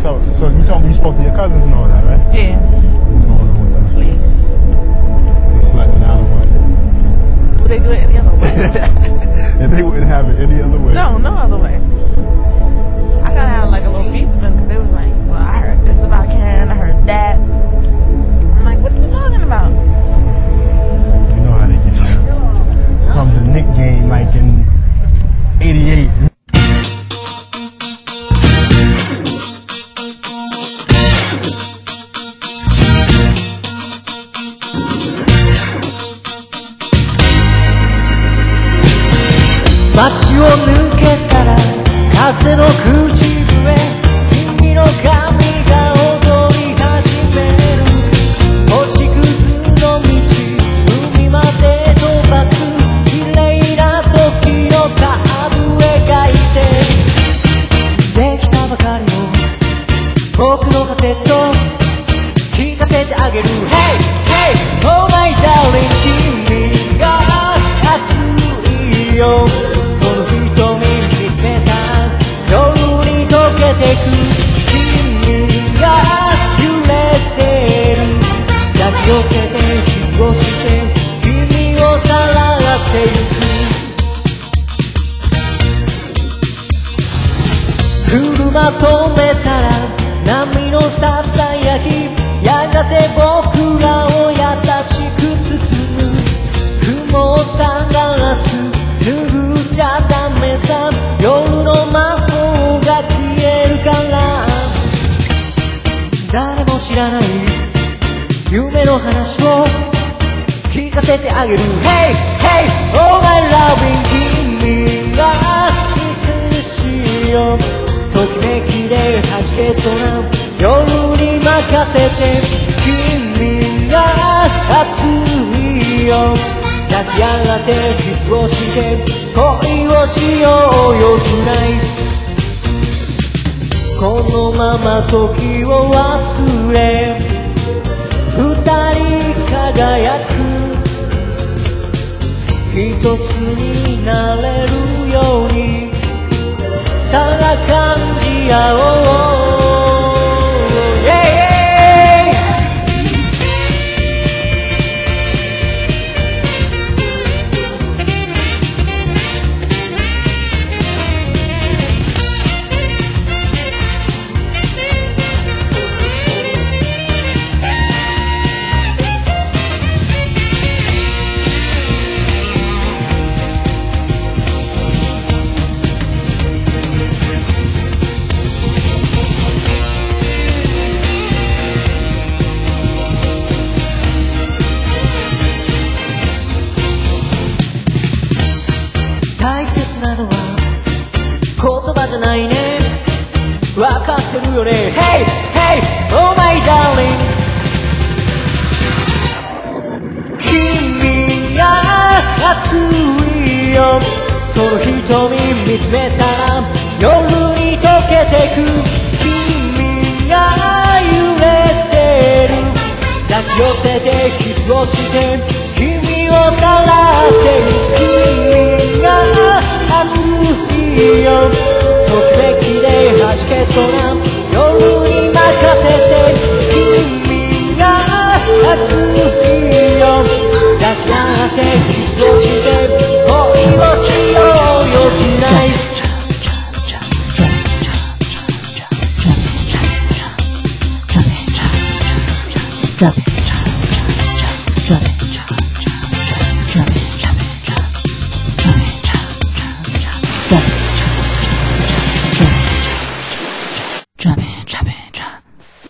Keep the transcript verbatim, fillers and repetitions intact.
So, so you told me you spoke to your cousins and all that, right? Yeah. What's going on with that? Please. They slept it out or what? Would they do it any other way? If they wouldn't have it any other way. No, no other way. I kind of had like a little beef with them because they was like, well, I heard this about Karen, I heard that. I'm like, what are you talking about? You know how they get down. From the Knick game, like in eighty-eight. 街を抜けたら風の口笛君の髪が踊り始める星屑の道海まで飛ばす綺麗な時のカーブ描いてできたばかりの僕のカセット聞かせてあげる Hey! Hey! Oh my darling 君が熱いよ君が揺れてる抱き寄せてキスをして君をさらってゆく車止めたら波のささやきやがて僕らを優しく包む曇ったガラス拭っちゃダメさ夜の魔法がから誰も知らない夢の話を聞かせてあげる Hey! Hey! Oh my loving 君がキスしようときめきで弾けそうな夜に任せて君が熱いよ抱き上がってキスをして恋をしようよ Tonightこのまま時を忘れ二人輝く一つになれるようにさあ感じ合おう大切なのは言葉じゃないね分かってるよね Hey! Hey! Oh my darling 君が熱いよその瞳見つめたら夜に溶けてく君が揺れてる抱き寄せてキスをして君をさらってる君が熱いよときめきで弾けそうな夜に任せて君が熱いよ抱き合ってキスをして恋をしようよ Tonight Drop it, drop it, drop it, drop it.